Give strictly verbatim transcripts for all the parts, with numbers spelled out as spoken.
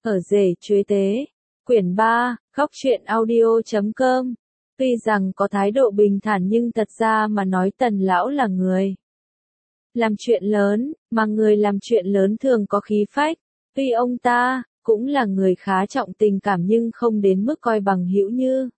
Ở rể chuế tế, quyển ba, góc truyện audio chấm com. Tuy rằng có thái độ bình thản nhưng thật ra mà nói Tần lão là người làm chuyện lớn, mà người làm chuyện lớn thường có khí phách. Tuy ông ta cũng là người khá trọng tình cảm nhưng không đến mức coi bằng hữu như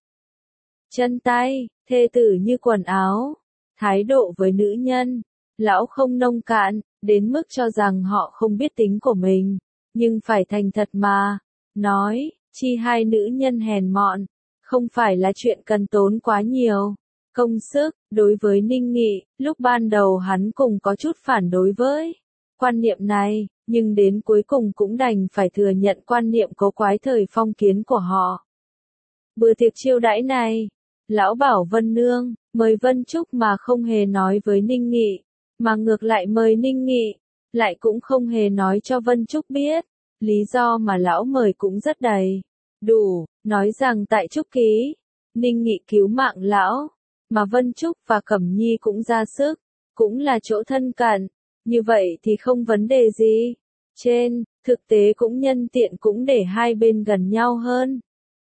chân tay, thê tử như quần áo. Thái độ với nữ nhân, lão không nông cạn, đến mức cho rằng họ không biết tính của mình, nhưng phải thành thật mà nói, chi hai nữ nhân hèn mọn, không phải là chuyện cần tốn quá nhiều công sức. Đối với Ninh Nghị, lúc ban đầu hắn cùng có chút phản đối với quan niệm này, nhưng đến cuối cùng cũng đành phải thừa nhận quan niệm cố quái thời phong kiến của họ. Bữa tiệc chiêu đãi này, lão bảo Vân Nương mời Vân Trúc mà không hề nói với Ninh Nghị, mà ngược lại mời Ninh Nghị, lại cũng không hề nói cho Vân Trúc biết. Lý do mà lão mời cũng rất đầy đủ, nói rằng tại Trúc Ký, Ninh Nghị cứu mạng lão, mà Vân Trúc và Cẩm Nhi cũng ra sức, cũng là chỗ thân cận, như vậy thì không vấn đề gì. Trên thực tế cũng nhân tiện cũng để hai bên gần nhau hơn.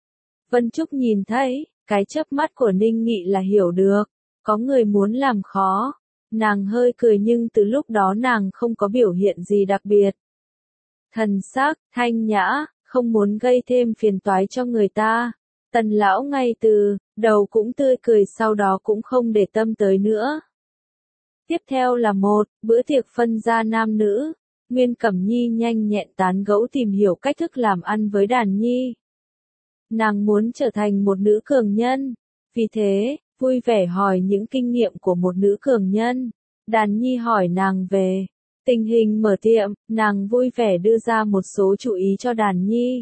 Vân Trúc nhìn thấy cái chớp mắt của Ninh Nghị là hiểu được, có người muốn làm khó. Nàng hơi cười nhưng từ lúc đó nàng không có biểu hiện gì đặc biệt. Thần sắc thanh nhã, không muốn gây thêm phiền toái cho người ta. Tần lão ngay từ đầu cũng tươi cười, sau đó cũng không để tâm tới nữa. Tiếp theo là một bữa tiệc phân gia nam nữ. Nguyên Cẩm Nhi nhanh nhẹn tán gẫu tìm hiểu cách thức làm ăn với Đàn Nhi. Nàng muốn trở thành một nữ cường nhân, vì thế vui vẻ hỏi những kinh nghiệm của một nữ cường nhân. Đàn Nhi hỏi nàng về tình hình mở tiệm, nàng vui vẻ đưa ra một số chú ý cho Đàn Nhi.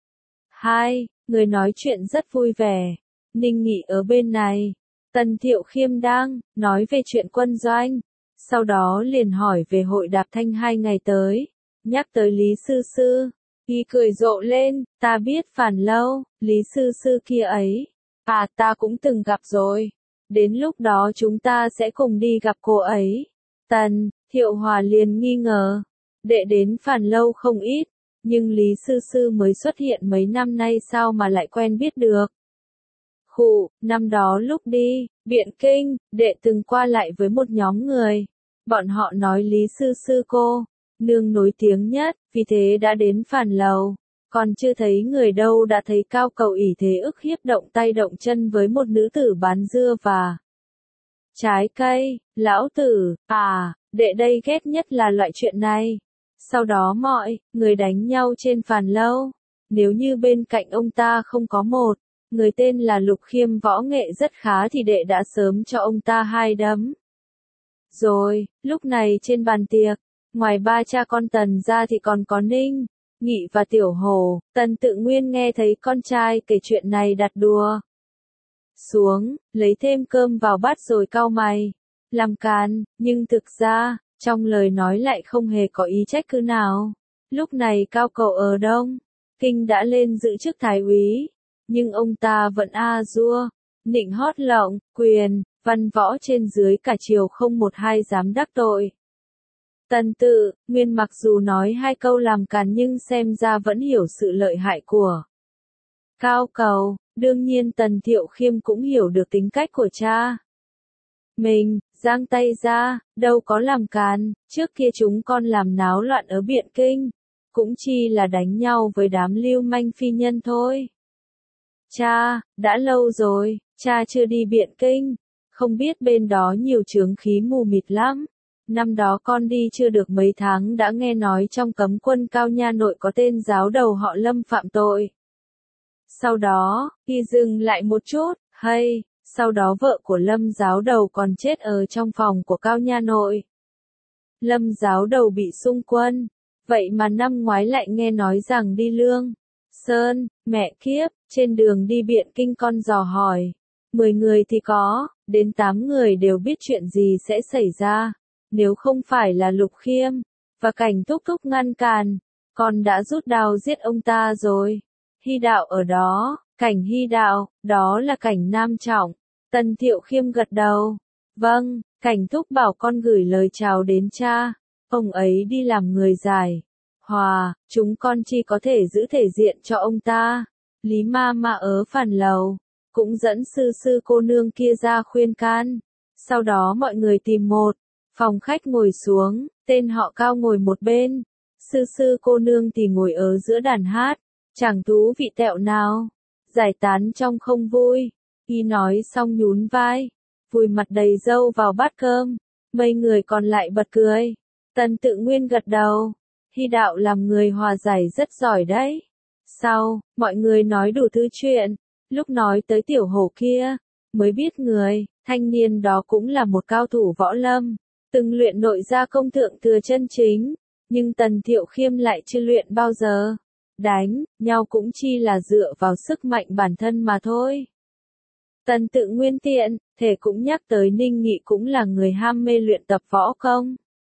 Hai người nói chuyện rất vui vẻ. Ninh Nghị ở bên này, Tần Thiệu Khiêm đang nói về chuyện quân doanh, sau đó liền hỏi về hội đạp thanh hai ngày tới, nhắc tới Lý Sư Sư, y cười rộ lên, ta biết Phản Lâu, Lý Sư Sư kia ấy, à ta cũng từng gặp rồi, đến lúc đó chúng ta sẽ cùng đi gặp cô ấy. Tần Thiệu Hòa liền nghi ngờ, đệ đến Phản Lâu không ít, nhưng Lý Sư Sư mới xuất hiện mấy năm nay sao mà lại quen biết được. Khụ, năm đó lúc đi Biện Kinh, đệ từng qua lại với một nhóm người. Bọn họ nói Lý Sư Sư cô nương nổi tiếng nhất, vì thế đã đến Phản Lầu. Còn chưa thấy người đâu đã thấy Cao Cầu ỷ thế ức hiếp động tay động chân với một nữ tử bán dưa và trái cây. Lão tử, à, đệ đây ghét nhất là loại chuyện này. Sau đó mọi người đánh nhau trên Phản Lâu. Nếu như bên cạnh ông ta không có một người tên là Lục Khiêm võ nghệ rất khá thì đệ đã sớm cho ông ta hai đấm. Rồi, lúc này trên bàn tiệc, ngoài ba cha con Tần ra thì còn có Ninh Nghị và Tiểu Hồ. Tần Tự Nguyên nghe thấy con trai kể chuyện này đặt đùa xuống, lấy thêm cơm vào bát rồi cau mày, làm càn, nhưng thực ra, trong lời nói lại không hề có ý trách cứ nào. Lúc này Cao Cầu ở Đông Kinh đã lên giữ chức thái úy, nhưng ông ta vẫn a dua, nịnh hót lộng, quyền, văn võ trên dưới cả triều không một hai dám đắc tội. Tần Tự Nguyên mặc dù nói hai câu làm càn nhưng xem ra vẫn hiểu sự lợi hại của Cao Cầu. Đương nhiên Tần Thiệu Khiêm cũng hiểu được tính cách của cha mình, giang tay ra, đâu có làm càn, trước kia chúng con làm náo loạn ở Biện Kinh, cũng chi là đánh nhau với đám lưu manh phi nhân thôi. Cha, đã lâu rồi, cha chưa đi Biện Kinh, không biết bên đó nhiều chướng khí mù mịt lắm. Năm đó con đi chưa được mấy tháng đã nghe nói trong cấm quân Cao Nha Nội có tên giáo đầu họ Lâm phạm tội. Sau đó, y dừng lại một chút, hay, sau đó vợ của Lâm giáo đầu còn chết ở trong phòng của Cao Nha Nội. Lâm giáo đầu bị xung quân, vậy mà năm ngoái lại nghe nói rằng đi Lương Sơn, mẹ kiếp, trên đường đi Biện Kinh con dò hỏi. Mười người thì có, đến tám người đều biết chuyện gì sẽ xảy ra. Nếu không phải là Lục Khiêm và Cảnh Thúc Thúc ngăn càn, con đã rút đao giết ông ta rồi. Hy Đạo ở đó, Cảnh Hy Đạo, đó là Cảnh Nam Trọng. Tần Thiệu Khiêm gật đầu. Vâng, Cảnh Thúc bảo con gửi lời chào đến cha. Ông ấy đi làm người giải Hòa, chúng con chỉ có thể giữ thể diện cho ông ta. Lý ma ma ở phản lầu, cũng dẫn sư sư cô nương kia ra khuyên can. Sau đó mọi người tìm một phòng khách ngồi xuống, tên họ Cao ngồi một bên. Sư sư cô nương thì ngồi ở giữa đàn hát, chẳng thú vị tẹo nào. Giải tán trong không vui. Y nói xong nhún vai, vùi mặt đầy râu vào bát cơm. Mấy người còn lại bật cười. Tần Tự Nguyên gật đầu. Hy đạo làm người hòa giải rất giỏi đấy. Sau, mọi người nói đủ thứ chuyện. Lúc nói tới tiểu hổ kia, mới biết người thanh niên đó cũng là một cao thủ võ lâm, từng luyện nội gia công thượng thừa chân chính. Nhưng Tần Thiệu Khiêm lại chưa luyện bao giờ. Đánh nhau cũng chỉ là dựa vào sức mạnh bản thân mà thôi. Tần Tự Nguyên tiện thể cũng nhắc tới Ninh Nghị cũng là người ham mê luyện tập võ công.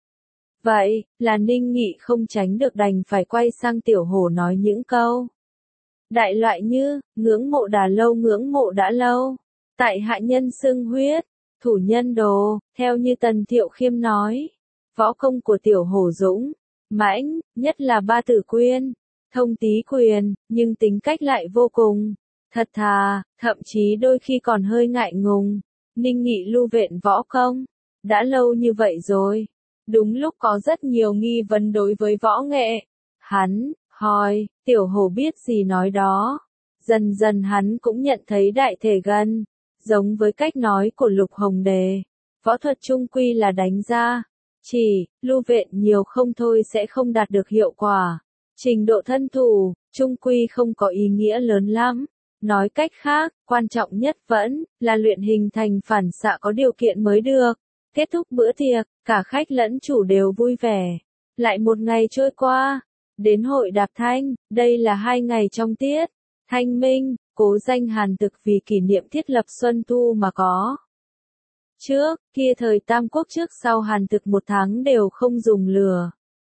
Vậy là Ninh Nghị không tránh được đành phải quay sang tiểu hổ nói những câu đại loại như ngưỡng mộ đã lâu ngưỡng mộ đã lâu, tại hạ nhân xưng huyết, thủ nhân đồ. Theo như Tần Thiệu Khiêm nói, võ công của tiểu hổ dũng mãnh, nhất là ba tử quyên, thông tý quyền, nhưng tính cách lại vô cùng thật thà, thậm chí đôi khi còn hơi ngại ngùng. Ninh Nghị lưu viện võ công đã lâu như vậy rồi, đúng lúc có rất nhiều nghi vấn đối với võ nghệ. Hắn hỏi, tiểu hổ biết gì nói đó. Dần dần hắn cũng nhận thấy đại thể gần giống với cách nói của Lục Hồng Đề. Võ thuật chung quy là đánh ra, chỉ lưu viện nhiều không thôi sẽ không đạt được hiệu quả. Trình độ thân thủ chung quy không có ý nghĩa lớn lắm. Nói cách khác, quan trọng nhất vẫn là luyện hình thành phản xạ có điều kiện mới được. Kết thúc bữa tiệc, cả khách lẫn chủ đều vui vẻ. Lại một ngày trôi qua, đến hội đạp thanh, đây là hai ngày trong tiết thanh minh, cố danh Hàn Thực vì kỷ niệm thiết lập Xuân Thu mà có. Trước kia thời Tam Quốc trước sau Hàn Thực một tháng đều không dùng lửa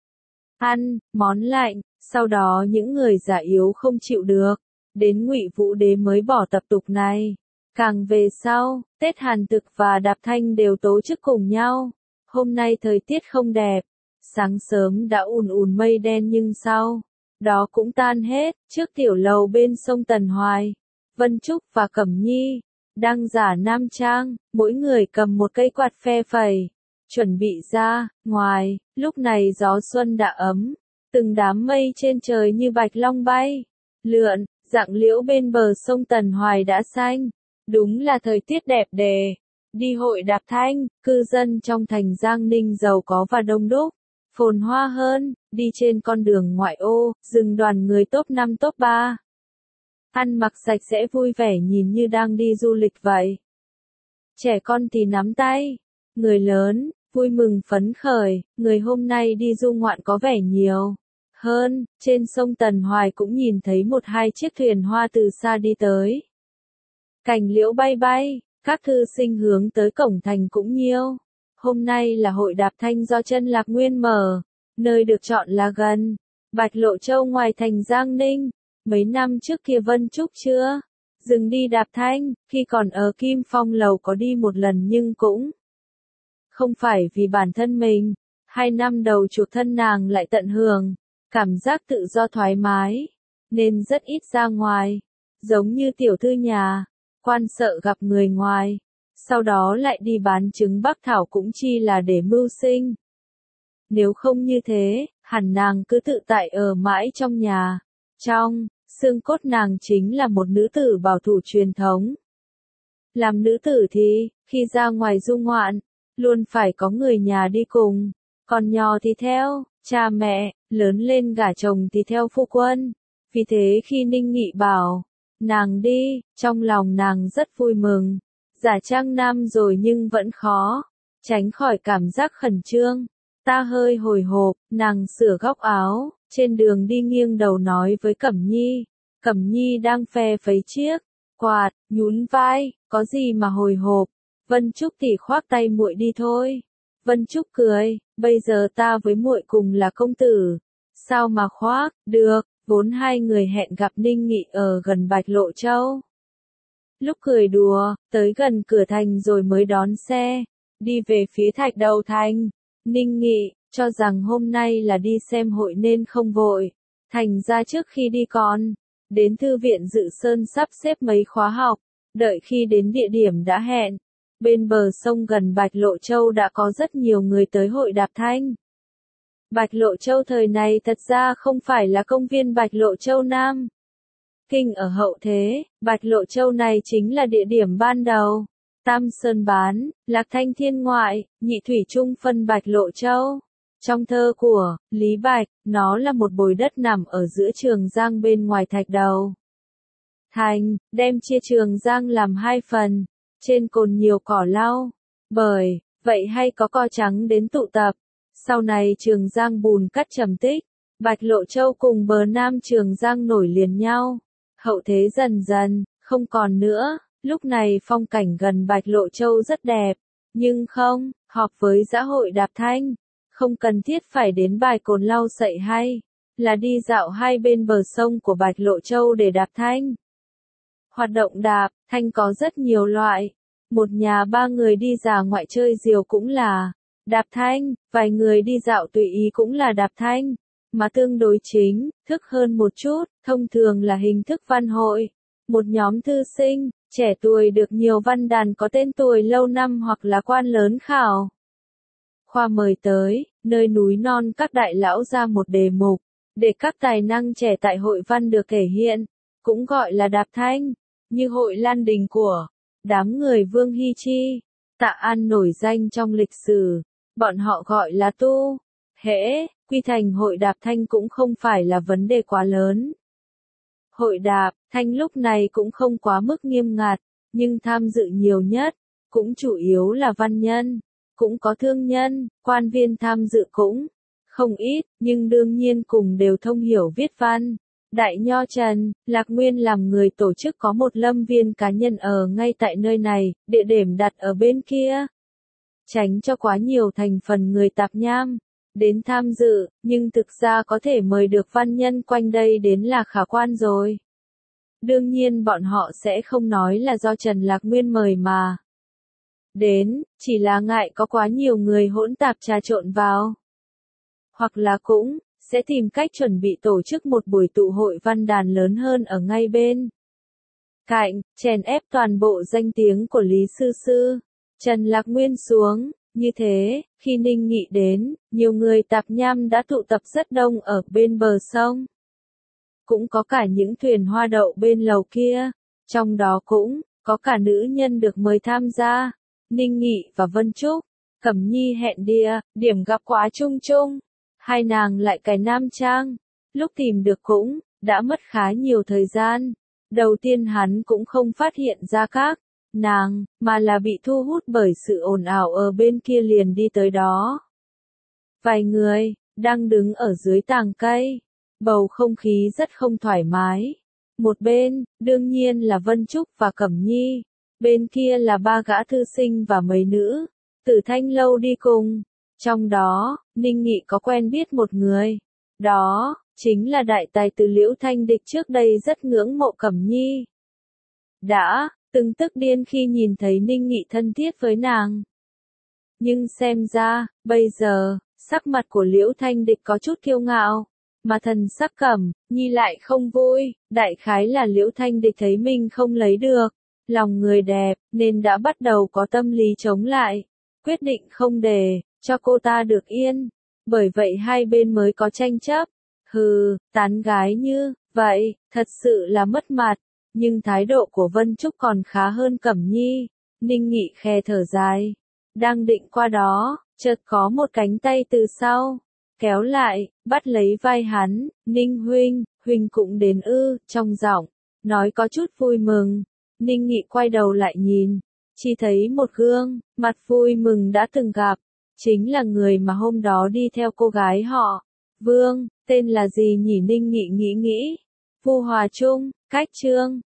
ăn món lạnh, sau đó những người già yếu không chịu được, đến Ngụy Vũ Đế mới bỏ tập tục này. Càng về sau, Tết Hàn Thực và Đạp Thanh đều tổ chức cùng nhau. Hôm nay thời tiết không đẹp, sáng sớm đã ùn ùn mây đen nhưng sau đó cũng tan hết. Trước tiểu lầu bên sông Tần Hoài, Vân Trúc và Cẩm Nhi đang giả nam trang, mỗi người cầm một cây quạt phe phẩy, chuẩn bị ra ngoài. Lúc này gió xuân đã ấm, từng đám mây trên trời như bạch long bay lượn, rặng liễu bên bờ sông Tần Hoài đã xanh. Đúng là thời tiết đẹp đề. Đi hội đạp thanh, cư dân trong thành Giang Ninh giàu có và đông đúc, phồn hoa hơn. Đi trên con đường ngoại ô, dừng đoàn người top năm top ba. Ăn mặc sạch sẽ vui vẻ nhìn như đang đi du lịch vậy. Trẻ con thì nắm tay, người lớn vui mừng phấn khởi. Người hôm nay đi du ngoạn có vẻ nhiều hơn. Trên sông Tần Hoài cũng nhìn thấy một hai chiếc thuyền hoa từ xa đi tới. Cành liễu bay bay, các thư sinh hướng tới cổng thành cũng nhiều. Hôm nay là hội đạp thanh do Chân Lạc Nguyên mở, nơi được chọn là gần Bạch Lộ Châu ngoài thành Giang Ninh. Mấy năm trước kia Vân Trúc chưa dừng đi đạp thanh, khi còn ở Kim Phong Lầu có đi một lần nhưng cũng không phải vì bản thân mình. Hai năm đầu chuộc thân nàng lại tận hưởng cảm giác tự do thoải mái, nên rất ít ra ngoài, giống như tiểu thư nhà quan sợ gặp người ngoài, sau đó lại đi bán trứng bắc thảo cũng chi là để mưu sinh. Nếu không như thế, hẳn nàng cứ tự tại ở mãi trong nhà. Trong xương cốt nàng chính là một nữ tử bảo thủ truyền thống. Làm nữ tử thì, khi ra ngoài du ngoạn, luôn phải có người nhà đi cùng. Còn nhỏ thì theo cha mẹ, lớn lên gả chồng thì theo phu quân. Vì thế khi Ninh Nghị bảo nàng đi, trong lòng nàng rất vui mừng. Giả trang nam rồi nhưng vẫn khó tránh khỏi cảm giác khẩn trương. Ta hơi hồi hộp, nàng sửa góc áo, trên đường đi nghiêng đầu nói với Cẩm Nhi. Cẩm Nhi đang phe phẩy chiếc quạt, nhún vai, có gì mà hồi hộp. Vân Trúc thì khoác tay muội đi thôi. Vân Trúc cười, bây giờ ta với muội cùng là công tử, sao mà khoác được. Vốn hai người hẹn gặp Ninh Nghị ở gần Bạch Lộ Châu. Lúc cười đùa, tới gần cửa thành rồi mới đón xe, đi về phía Thạch Đầu Thành. Ninh Nghị, cho rằng hôm nay là đi xem hội nên không vội. Thành ra trước khi đi còn đến thư viện Dự Sơn sắp xếp mấy khóa học, đợi khi đến địa điểm đã hẹn. Bên bờ sông gần Bạch Lộ Châu đã có rất nhiều người tới hội đạp thanh. Bạch Lộ Châu thời này thật ra không phải là công viên Bạch Lộ Châu Nam. Kinh ở hậu thế, Bạch Lộ Châu này chính là địa điểm ban đầu. Tam Sơn Bán, Lạc Thanh Thiên Ngoại, Nhị Thủy Trung phân Bạch Lộ Châu. Trong thơ của Lý Bạch, nó là một bồi đất nằm ở giữa Trường Giang bên ngoài Thạch Đầu Thành, đem chia Trường Giang làm hai phần, trên cồn nhiều cỏ lau, bởi vậy hay có co trắng đến tụ tập. Sau này Trường Giang bùn cắt trầm tích, Bạch Lộ Châu cùng bờ nam Trường Giang nổi liền nhau. Hậu thế dần dần, không còn nữa, lúc này phong cảnh gần Bạch Lộ Châu rất đẹp, nhưng không, họp với dã hội đạp thanh, không cần thiết phải đến bài cồn lau sậy hay là đi dạo hai bên bờ sông của Bạch Lộ Châu để đạp thanh. Hoạt động đạp thanh có rất nhiều loại, một nhà ba người đi ra ngoại chơi diều cũng là đạp thanh, vài người đi dạo tùy ý cũng là đạp thanh, mà tương đối chính thức hơn một chút, thông thường là hình thức văn hội. Một nhóm thư sinh, trẻ tuổi được nhiều văn đàn có tên tuổi lâu năm hoặc là quan lớn khảo khoa mời tới, nơi núi non các đại lão ra một đề mục, để các tài năng trẻ tại hội văn được thể hiện, cũng gọi là đạp thanh, như hội Lan Đình của đám người Vương Hy Chi, Tạ An nổi danh trong lịch sử, bọn họ gọi là tu. Hễ, quy thành hội đạp thanh cũng không phải là vấn đề quá lớn. Hội đạp thanh lúc này cũng không quá mức nghiêm ngặt, nhưng tham dự nhiều nhất, cũng chủ yếu là văn nhân, cũng có thương nhân, quan viên tham dự cũng không ít, nhưng đương nhiên cùng đều thông hiểu viết văn. Đại Nho Trần, Lạc Nguyên làm người tổ chức có một lâm viên cá nhân ở ngay tại nơi này, địa điểm đặt ở bên kia. Tránh cho quá nhiều thành phần người tạp nham đến tham dự, nhưng thực ra có thể mời được văn nhân quanh đây đến là khả quan rồi. Đương nhiên bọn họ sẽ không nói là do Trần Lạc Nguyên mời mà đến, chỉ là ngại có quá nhiều người hỗn tạp trà trộn vào. Hoặc là cũng sẽ tìm cách chuẩn bị tổ chức một buổi tụ hội văn đàn lớn hơn ở ngay bên cạnh, chèn ép toàn bộ danh tiếng của Lý Sư Sư, Trần Lạc Nguyên xuống. Như thế, khi Ninh Nghị đến, nhiều người tạp nham đã tụ tập rất đông ở bên bờ sông. Cũng có cả những thuyền hoa đậu bên lầu kia, trong đó cũng có cả nữ nhân được mời tham gia. Ninh Nghị và Vân Trúc, Cẩm Nhi hẹn địa, điểm gặp quá chung chung. Hai nàng lại cài nam trang, lúc tìm được cũng đã mất khá nhiều thời gian. Đầu tiên hắn cũng không phát hiện ra các nàng, mà là bị thu hút bởi sự ồn ào ở bên kia liền đi tới đó. Vài người đang đứng ở dưới tàng cây, bầu không khí rất không thoải mái. Một bên, đương nhiên là Vân Trúc và Cẩm Nhi, bên kia là ba gã thư sinh và mấy nữ Tử Thanh Lâu đi cùng. Trong đó, Ninh Nghị có quen biết một người, đó chính là đại tài tử Liễu Thanh Địch, trước đây rất ngưỡng mộ Cẩm Nhi. Đã từng tức điên khi nhìn thấy Ninh Nghị thân thiết với nàng. Nhưng xem ra, bây giờ, sắc mặt của Liễu Thanh Địch có chút kiêu ngạo, mà thần sắc Cẩm Nhi lại không vui. Đại khái là Liễu Thanh Địch thấy mình không lấy được lòng người đẹp, nên đã bắt đầu có tâm lý chống lại, quyết định không để cho cô ta được yên. Bởi vậy hai bên mới có tranh chấp. Hừ, tán gái như vậy, thật sự là mất mặt. Nhưng thái độ của Vân Trúc còn khá hơn Cẩm Nhi. Ninh Nghị khe thở dài, đang định qua đó, chợt có một cánh tay từ sau kéo lại, bắt lấy vai hắn. Ninh huynh, huynh cũng đến ư? Trong giọng nói có chút vui mừng. Ninh Nghị quay đầu lại nhìn, chỉ thấy một gương mặt vui mừng đã từng gặp, chính là người mà hôm đó đi theo cô gái họ Vương, tên là gì nhỉ? Ninh Nghị nghĩ nghĩ. Vu Hòa Trung, cách Trương